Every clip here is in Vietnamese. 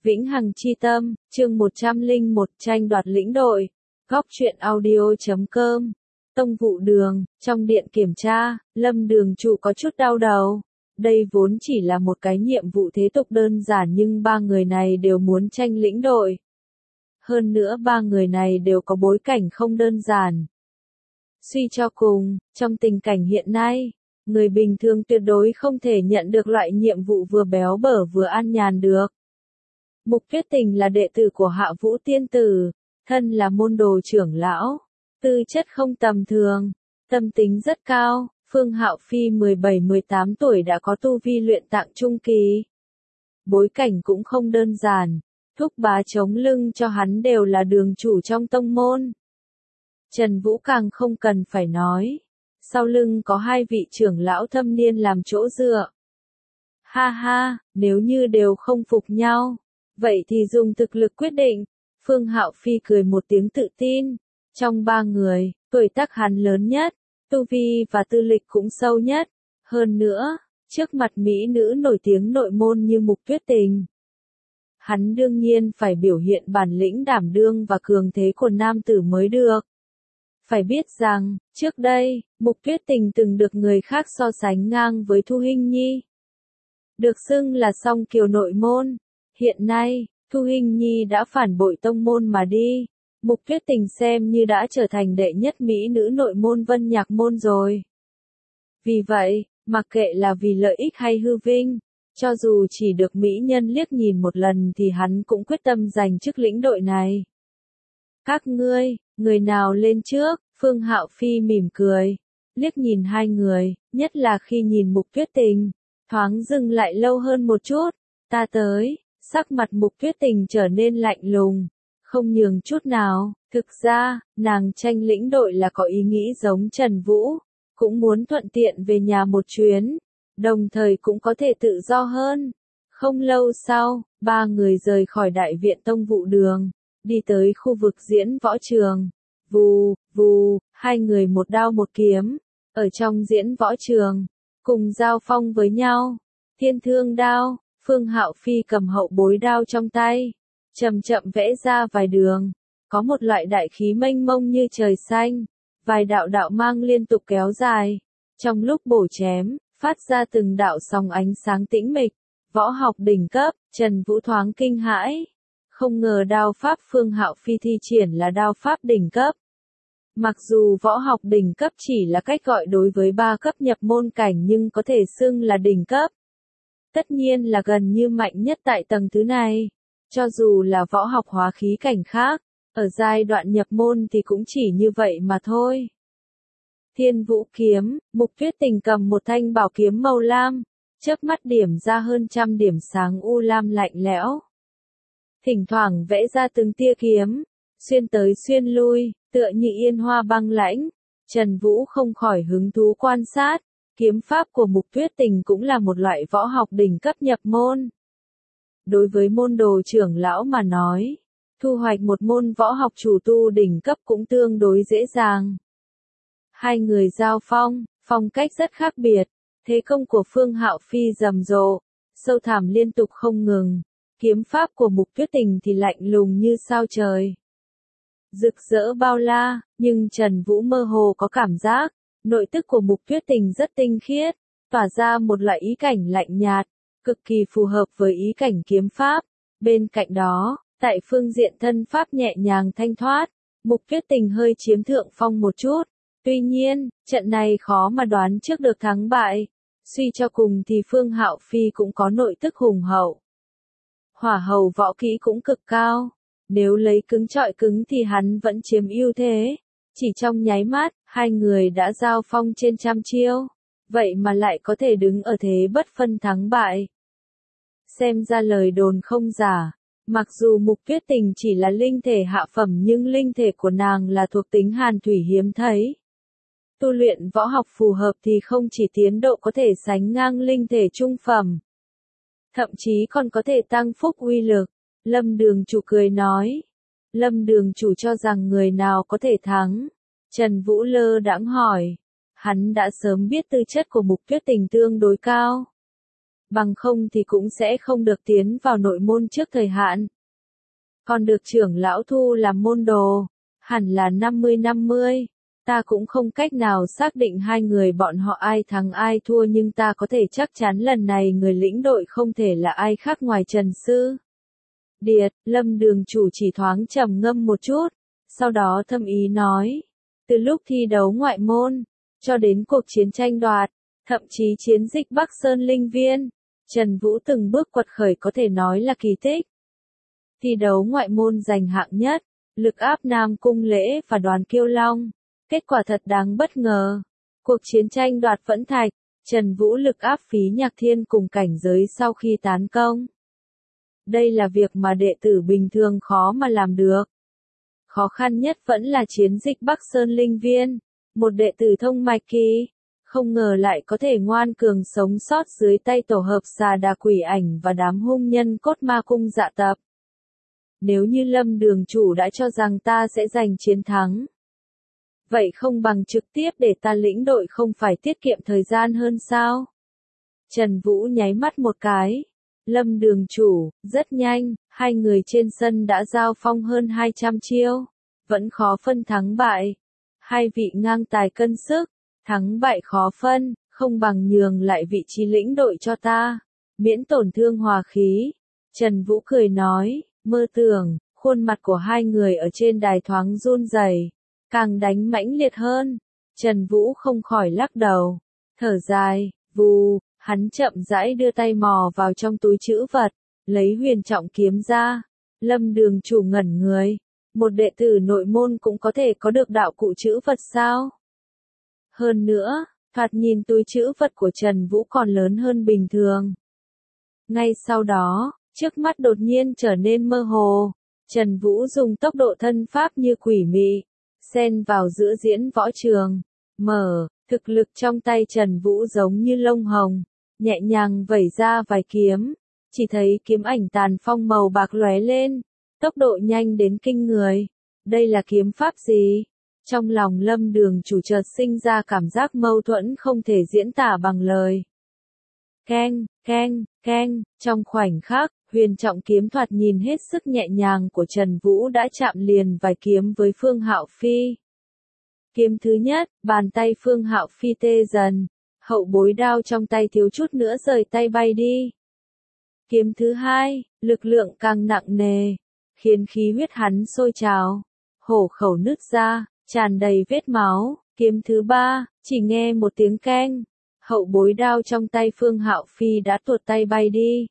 Vĩnh Hằng Chi Tâm, chương 101 tranh đoạt lĩnh đội. Góc truyện audio.com. Tông vụ đường, trong điện kiểm tra, Lâm đường chủ có chút đau đầu. Đây vốn chỉ là một cái nhiệm vụ thế tục đơn giản nhưng ba người này đều muốn tranh lĩnh đội. Hơn nữa ba người này đều có bối cảnh không đơn giản. Suy cho cùng, trong tình cảnh hiện nay, người bình thường tuyệt đối không thể nhận được loại nhiệm vụ vừa béo bở vừa an nhàn được. Mục Tuyết Tình là đệ tử của Hạ Vũ Tiên Tử, thân là môn đồ trưởng lão, tư chất không tầm thường, tâm tính rất cao. Phương Hạo Phi 17-18 tuổi đã có tu vi luyện tạng trung kỳ. Bối cảnh cũng không đơn giản, thúc bá chống lưng cho hắn đều là đường chủ trong tông môn. Trần Vũ càng không cần phải nói, sau lưng có hai vị trưởng lão thâm niên làm chỗ dựa. Ha ha, nếu như đều không phục nhau, vậy thì dùng thực lực quyết định. Phương Hạo Phi cười một tiếng tự tin. Trong ba người, tuổi tác hắn lớn nhất, tu vi và tư lịch cũng sâu nhất. Hơn nữa, trước mặt mỹ nữ nổi tiếng nội môn như Mục Tuyết Tình, hắn đương nhiên phải biểu hiện bản lĩnh đảm đương và cường thế của nam tử mới được. Phải biết rằng, trước đây, Mục Tuyết Tình từng được người khác so sánh ngang với Thu Hinh Nhi, được xưng là song kiều nội môn. Hiện nay, Thu Hinh Nhi đã phản bội tông môn mà đi. Mục Tuyết Tình xem như đã trở thành đệ nhất mỹ nữ nội môn Vân Nhạc môn rồi. Vì vậy, mặc kệ là vì lợi ích hay hư vinh, cho dù chỉ được mỹ nhân liếc nhìn một lần thì hắn cũng quyết tâm giành chức lĩnh đội này. Các ngươi, người nào lên trước? Phương Hạo Phi mỉm cười, liếc nhìn hai người, nhất là khi nhìn Mục Tuyết Tình, thoáng dừng lại lâu hơn một chút. Ta tới. Sắc mặt Mục Tuyết Tình trở nên lạnh lùng, không nhường chút nào. Thực ra, nàng tranh lĩnh đội là có ý nghĩ giống Trần Vũ, cũng muốn thuận tiện về nhà một chuyến, đồng thời cũng có thể tự do hơn. Không lâu sau, ba người rời khỏi đại viện tông vụ đường, đi tới khu vực diễn võ trường. Vù, vù, hai người một đao một kiếm, ở trong diễn võ trường, cùng giao phong với nhau. Thiên Thương đao. Phương Hạo Phi cầm hậu bối đao trong tay, chậm chậm vẽ ra vài đường, có một loại đại khí mênh mông như trời xanh, vài đạo đạo mang liên tục kéo dài, trong lúc bổ chém, phát ra từng đạo sóng ánh sáng tĩnh mịch. Võ học đỉnh cấp. Trần Vũ thoáng kinh hãi, không ngờ đao pháp Phương Hạo Phi thi triển là đao pháp đỉnh cấp. Mặc dù võ học đỉnh cấp chỉ là cách gọi đối với ba cấp nhập môn cảnh nhưng có thể xưng là đỉnh cấp. Tất nhiên là gần như mạnh nhất tại tầng thứ này. Cho dù là võ học hóa khí cảnh khác, ở giai đoạn nhập môn thì cũng chỉ như vậy mà thôi. Thiên Vũ kiếm. Mục Tuyết Tình cầm một thanh bảo kiếm màu lam, chớp mắt điểm ra hơn trăm điểm sáng u lam lạnh lẽo. Thỉnh thoảng vẽ ra từng tia kiếm, xuyên tới xuyên lui, tựa như yên hoa băng lãnh. Trần Vũ không khỏi hứng thú quan sát. Kiếm pháp của Mục Tuyết Tình cũng là một loại võ học đỉnh cấp nhập môn. Đối với môn đồ trưởng lão mà nói, thu hoạch một môn võ học chủ tu đỉnh cấp cũng tương đối dễ dàng. Hai người giao phong, phong cách rất khác biệt. Thế công của Phương Hạo Phi rầm rộ, sâu thẳm liên tục không ngừng. Kiếm pháp của Mục Tuyết Tình thì lạnh lùng như sao trời, rực rỡ bao la, nhưng Trần Vũ mơ hồ có cảm giác, nội tức của Mục Tuyết Tình rất tinh khiết, tỏa ra một loại ý cảnh lạnh nhạt, cực kỳ phù hợp với ý cảnh kiếm pháp. Bên cạnh đó, tại phương diện thân pháp nhẹ nhàng thanh thoát, Mục Tuyết Tình hơi chiếm thượng phong một chút. Tuy nhiên, trận này khó mà đoán trước được thắng bại. Suy cho cùng thì Phương Hạo Phi cũng có nội tức hùng hậu. Hỏa hầu võ kỹ cũng cực cao. Nếu lấy cứng chọi cứng thì hắn vẫn chiếm ưu thế. Chỉ trong nháy mắt, hai người đã giao phong trên trăm chiêu. Vậy mà lại có thể đứng ở thế bất phân thắng bại. Xem ra lời đồn không giả. Mặc dù Mục Tuyết Tình chỉ là linh thể hạ phẩm nhưng linh thể của nàng là thuộc tính hàn thủy hiếm thấy. Tu luyện võ học phù hợp thì không chỉ tiến độ có thể sánh ngang linh thể trung phẩm, thậm chí còn có thể tăng phúc uy lực. Lâm đường chủ cười nói. Lâm đường chủ cho rằng người nào có thể thắng? Trần Vũ lơ đãng hỏi. Hắn đã sớm biết tư chất của Mục Tuyết Tình tương đối cao. bằng không thì cũng sẽ không được tiến vào nội môn trước thời hạn. Còn được trưởng lão thu làm môn đồ, hẳn là 50-50. Ta cũng không cách nào xác định hai người bọn họ ai thắng ai thua, nhưng ta có thể chắc chắn lần này người lĩnh đội không thể là ai khác ngoài Trần Sư Điệt. Lâm đường chủ chỉ thoáng trầm ngâm một chút, sau đó thâm ý nói, từ lúc thi đấu ngoại môn, cho đến cuộc chiến tranh đoạt, thậm chí chiến dịch Bắc Sơn Linh Viên, Trần Vũ từng bước quật khởi có thể nói là kỳ tích. Thi đấu ngoại môn giành hạng nhất, lực áp Nam Cung Lễ và Đoàn Kiêu Long, kết quả thật đáng bất ngờ. Cuộc chiến tranh đoạt Vẫn Thạch, Trần Vũ lực áp Phí Nhạc Thiên cùng cảnh giới sau khi tán công. Đây là việc mà đệ tử bình thường khó mà làm được. Khó khăn nhất vẫn là chiến dịch Bắc Sơn Linh Viên, một đệ tử thông mạch kỳ, không ngờ lại có thể ngoan cường sống sót dưới tay tổ hợp Xà Đà Quỷ Ảnh và đám hung nhân Cốt Ma Cung Dạ Tập. Nếu như Lâm đường chủ đã cho rằng ta sẽ giành chiến thắng, vậy không bằng trực tiếp để ta lĩnh đội, không phải tiết kiệm thời gian hơn sao? Trần Vũ nháy mắt một cái. Lâm đường chủ, rất nhanh, hai người trên sân đã giao phong hơn 200 chiêu, vẫn khó phân thắng bại. Hai vị ngang tài cân sức, thắng bại khó phân, không bằng nhường lại vị trí lĩnh đội cho ta, miễn tổn thương hòa khí. Trần Vũ cười nói, mơ tưởng. Khuôn mặt của hai người ở trên đài thoáng run rẩy, càng đánh mãnh liệt hơn. Trần Vũ không khỏi lắc đầu, thở dài, vù, hắn chậm rãi đưa tay mò vào trong túi trữ vật, lấy huyền trọng kiếm ra. Lâm đường chủ ngẩn người, một đệ tử nội môn cũng có thể có được đạo cụ trữ vật sao? Hơn nữa, thoạt nhìn túi trữ vật của Trần Vũ còn lớn hơn bình thường. Ngay sau đó, trước mắt đột nhiên trở nên mơ hồ. Trần Vũ dùng tốc độ thân pháp như quỷ mị, xen vào giữa diễn võ trường. Thực lực trong tay Trần Vũ giống như lông hồng, nhẹ nhàng vẩy ra vài kiếm, chỉ thấy kiếm ảnh tàn phong màu bạc lóe lên, tốc độ nhanh đến kinh người. Đây là kiếm pháp gì? Trong lòng Lâm đường chủ chợt sinh ra cảm giác mâu thuẫn không thể diễn tả bằng lời. Keng, keng, keng, trong khoảnh khắc, huyền trọng kiếm thoạt nhìn hết sức nhẹ nhàng của Trần Vũ đã chạm liền vài kiếm với Phương Hạo Phi. Kiếm thứ nhất, bàn tay Phương Hạo Phi tê dần, hậu bối đao trong tay thiếu chút nữa rời tay bay đi. Kiếm thứ hai, lực lượng càng nặng nề, khiến khí huyết hắn sôi trào, hổ khẩu nứt ra, tràn đầy vết máu. Kiếm thứ ba, chỉ nghe một tiếng keng, hậu bối đao trong tay Phương Hạo Phi đã tuột tay bay đi.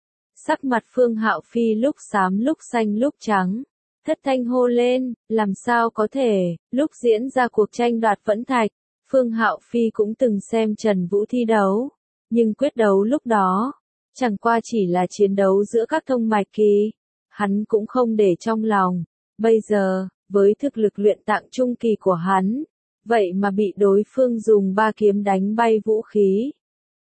Sắc mặt Phương Hạo Phi lúc xám lúc xanh lúc trắng, thất thanh hô lên, làm sao có thể? Lúc diễn ra cuộc tranh đoạt Vẫn Thạch, Phương Hạo Phi cũng từng xem Trần Vũ thi đấu, nhưng quyết đấu lúc đó, chẳng qua chỉ là chiến đấu giữa các thông mạch kỳ, hắn cũng không để trong lòng. Bây giờ, với thực lực luyện tạng trung kỳ của hắn, vậy mà bị đối phương dùng 3 kiếm đánh bay vũ khí.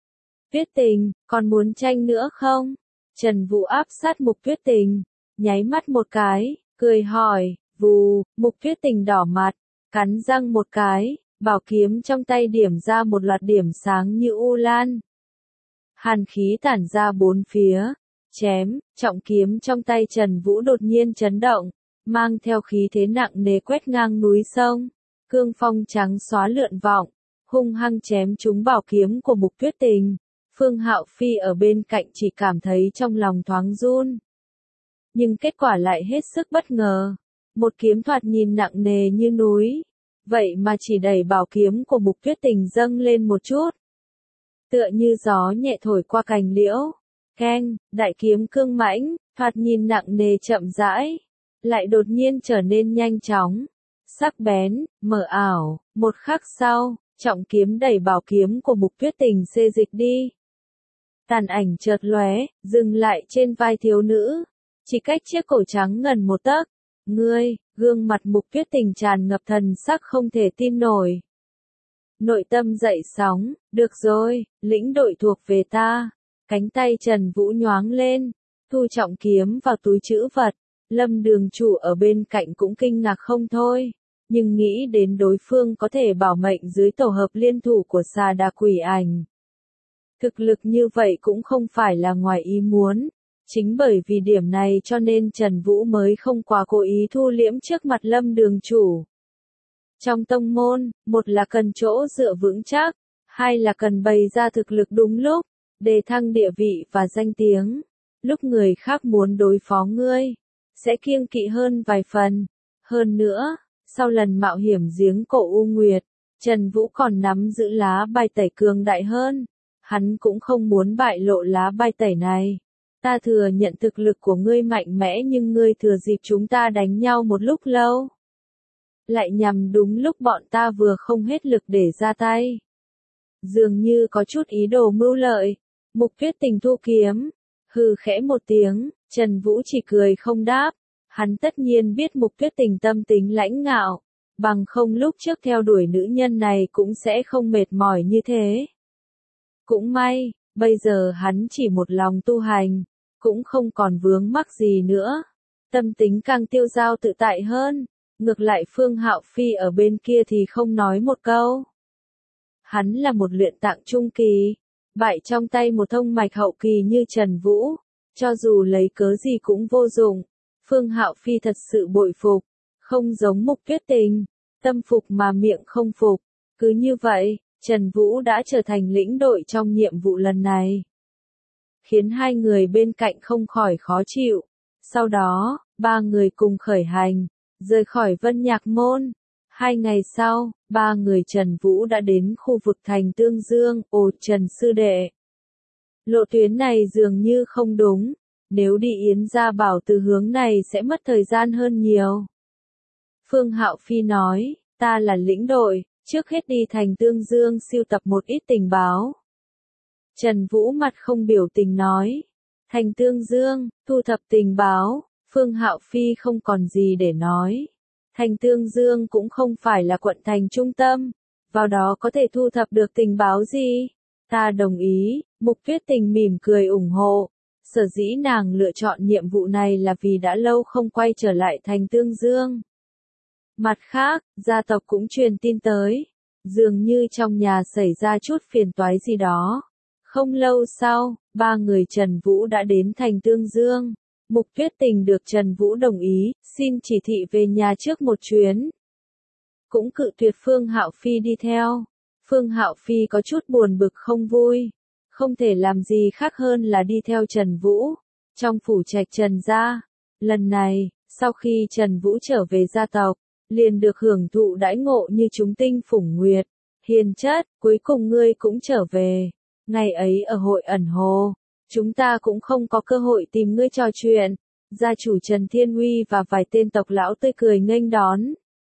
Tuyết Tình, còn muốn tranh nữa không? Trần Vũ áp sát Mục Tuyết Tình, nháy mắt một cái, cười hỏi, vù, Mục Tuyết Tình đỏ mặt, cắn răng một cái, bảo kiếm trong tay điểm ra một loạt điểm sáng như u lan. Hàn khí tản ra bốn phía, chém, trọng kiếm trong tay Trần Vũ đột nhiên chấn động, mang theo khí thế nặng nề quét ngang núi sông, cương phong trắng xóa lượn vọng, hung hăng chém trúng bảo kiếm của Mục Tuyết Tình. Phương Hạo Phi ở bên cạnh chỉ cảm thấy trong lòng thoáng run. Nhưng kết quả lại hết sức bất ngờ. Một kiếm thoạt nhìn nặng nề như núi, vậy mà chỉ đẩy bảo kiếm của Mục Tuyết Tình dâng lên một chút. Tựa như gió nhẹ thổi qua cành liễu. Keng, đại kiếm cương mãnh, thoạt nhìn nặng nề chậm rãi, lại đột nhiên trở nên nhanh chóng, sắc bén, mờ ảo. Một khắc sau, trọng kiếm đẩy bảo kiếm của Mục Tuyết Tình xê dịch đi. Tàn ảnh chợt lóe, dừng lại trên vai thiếu nữ, chỉ cách chiếc cổ trắng ngần một tấc. Ngươi, gương mặt Mục Tuyết Tình tràn ngập thần sắc không thể tin nổi. Nội tâm dậy sóng, được rồi, lĩnh đội thuộc về ta. Cánh tay Trần Vũ nhoáng lên, thu trọng kiếm vào túi trữ vật. Lâm đường chủ ở bên cạnh cũng kinh ngạc không thôi, nhưng nghĩ đến đối phương có thể bảo mệnh dưới tổ hợp liên thủ của Xà Đà Quỷ Ảnh. Thực lực như vậy cũng không phải là ngoài ý muốn. Chính bởi vì điểm này cho nên Trần Vũ mới không quá cố ý thu liễm trước mặt Lâm Đường chủ. Trong tông môn, một là cần chỗ dựa vững chắc, hai là cần bày ra thực lực đúng lúc, đề thăng địa vị và danh tiếng. Lúc người khác muốn đối phó ngươi, sẽ kiêng kỵ hơn vài phần. Hơn nữa, sau lần mạo hiểm giếng cổ U Nguyệt, Trần Vũ còn nắm giữ lá bài tẩy cường đại hơn. Hắn cũng không muốn bại lộ lá bài tẩy này. Ta thừa nhận thực lực của ngươi mạnh mẽ nhưng ngươi thừa dịp chúng ta đánh nhau một lúc lâu. Lại nhằm đúng lúc bọn ta vừa không hết lực để ra tay. Dường như có chút ý đồ mưu lợi. Mục Tuyết Tình thu kiếm. Hừ khẽ một tiếng, Trần Vũ chỉ cười không đáp. Hắn tất nhiên biết Mục Tuyết Tình tâm tính lãnh ngạo. Bằng không lúc trước theo đuổi nữ nhân này cũng sẽ không mệt mỏi như thế. Cũng may, bây giờ hắn chỉ một lòng tu hành, cũng không còn vướng mắc gì nữa. Tâm tính càng tiêu dao tự tại hơn. Ngược lại Phương Hạo Phi ở bên kia thì không nói một câu. Hắn là một luyện tạng trung kỳ, bại trong tay một thông mạch hậu kỳ như Trần Vũ, cho dù lấy cớ gì cũng vô dụng. Phương Hạo Phi thật sự bội phục, không giống Mục Tuyết Tình, tâm phục mà miệng không phục. Cứ như vậy, Trần Vũ đã trở thành lĩnh đội trong nhiệm vụ lần này. Khiến hai người bên cạnh không khỏi khó chịu. Sau đó, ba người cùng khởi hành, rời khỏi Vân Nhạc Môn. 2 ngày sau, ba người Trần Vũ đã đến khu vực thành Tương Dương. Ồ Trần sư đệ, lộ tuyến này dường như không đúng. Nếu đi Yến Gia Bảo từ hướng này sẽ mất thời gian hơn nhiều. Phương Hạo Phi nói, ta là lĩnh đội, trước hết đi thành Tương Dương sưu tập một ít tình báo. Trần Vũ mặt không biểu tình nói, thành Tương Dương, thu thập tình báo. Phương Hạo Phi không còn gì để nói. Thành Tương Dương cũng không phải là quận thành trung tâm, vào đó có thể thu thập được tình báo gì? Ta đồng ý. Mục Tuyết Tình mỉm cười ủng hộ. Sở dĩ nàng lựa chọn nhiệm vụ này là vì đã lâu không quay trở lại thành Tương Dương. Mặt khác, gia tộc cũng truyền tin tới, dường như trong nhà xảy ra chút phiền toái gì đó. Không lâu sau, ba người Trần Vũ đã đến thành Tương Dương. Mục Tuyết Tình được Trần Vũ đồng ý, xin chỉ thị về nhà trước một chuyến. Cũng cự tuyệt Phương Hạo Phi đi theo. Phương Hạo Phi có chút buồn bực không vui. Không thể làm gì khác hơn là đi theo Trần Vũ. Trong phủ trạch Trần gia. Lần này, sau khi Trần Vũ trở về gia tộc, liền được hưởng thụ đãi ngộ như chúng tinh phủng nguyệt. Hiền chất, cuối cùng ngươi cũng trở về. Ngày ấy ở hội ẩn hồ, chúng ta cũng không có cơ hội tìm ngươi trò chuyện. Gia chủ Trần Thiên Uy và vài tên tộc lão tươi cười nghênh đón.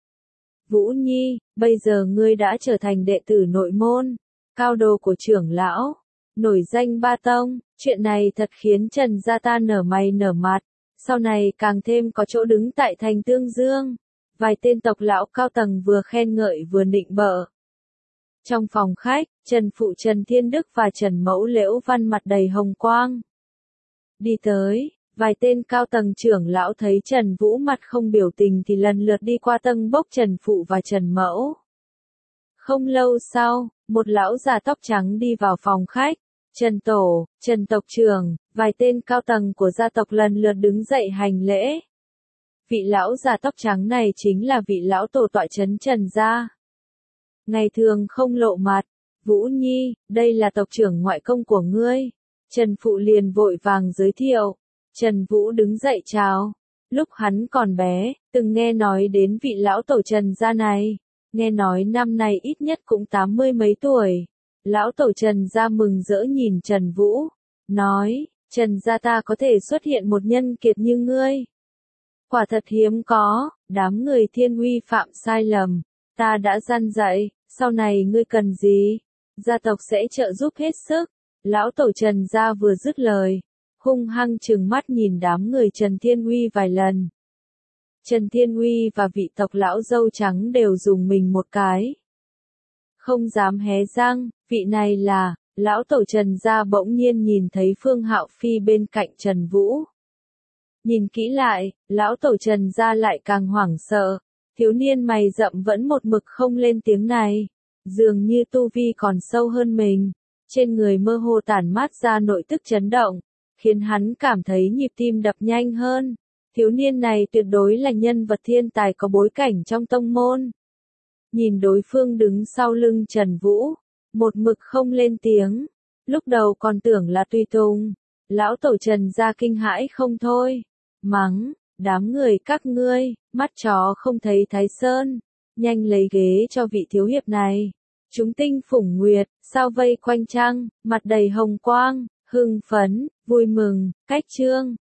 Vũ Nhi, bây giờ ngươi đã trở thành đệ tử nội môn, cao đồ của trưởng lão, nổi danh ba tông. Chuyện này thật khiến Trần gia ta nở mày nở mặt, sau này càng thêm có chỗ đứng tại thành Tương Dương. Vài tên tộc lão cao tầng vừa khen ngợi vừa nịnh bợ. Trong phòng khách, Trần Phụ Trần Thiên Đức và Trần Mẫu Liễu Văn mặt đầy hồng quang. Đi tới, vài tên cao tầng trưởng lão thấy Trần Vũ mặt không biểu tình thì lần lượt đi qua tâng bốc Trần Phụ và Trần Mẫu. Không lâu sau, một lão già tóc trắng đi vào phòng khách. Trần Tổ, Trần Tộc Trưởng, vài tên cao tầng của gia tộc lần lượt đứng dậy hành lễ. Vị lão già tóc trắng này chính là vị lão tổ tọa trấn Trần gia. Ngày thường không lộ mặt. Vũ Nhi, đây là tộc trưởng ngoại công của ngươi. Trần Phụ liền vội vàng giới thiệu. Trần Vũ đứng dậy chào. Lúc hắn còn bé, từng nghe nói đến vị lão tổ Trần gia này. Nghe nói năm nay ít nhất cũng 80 mấy tuổi. Lão tổ Trần gia mừng rỡ nhìn Trần Vũ. Nói, Trần gia ta có thể xuất hiện một nhân kiệt như ngươi. Quả thật hiếm có, đám người Thiên Uy phạm sai lầm. Ta đã răn dạy, sau này ngươi cần gì? Gia tộc sẽ trợ giúp hết sức. Lão tổ Trần gia vừa dứt lời, hung hăng trừng mắt nhìn đám người Trần Thiên Uy vài lần. Trần Thiên Uy và vị tộc lão dâu trắng đều dùng mình một cái. Không dám hé răng, vị này là, lão tổ Trần gia bỗng nhiên nhìn thấy Phương Hạo Phi bên cạnh Trần Vũ. Nhìn kỹ lại, lão tổ Trần gia lại càng hoảng sợ. Thiếu niên mày rậm vẫn một mực không lên tiếng này. Dường như tu vi còn sâu hơn mình. trên người mơ hồ tản mát ra nội tức chấn động, khiến hắn cảm thấy nhịp tim đập nhanh hơn. Thiếu niên này tuyệt đối là nhân vật thiên tài có bối cảnh trong tông môn. Nhìn đối phương đứng sau lưng Trần Vũ, một mực không lên tiếng, lúc đầu còn tưởng là tùy tùng, lão tổ Trần ra kinh hãi không thôi, mắng, đám người các ngươi, mắt chó không thấy Thái Sơn, nhanh lấy ghế cho vị thiếu hiệp này. Chúng tinh phủng nguyệt, sao vây quanh trăng, mặt đầy hồng quang, hưng phấn, vui mừng, cách trương.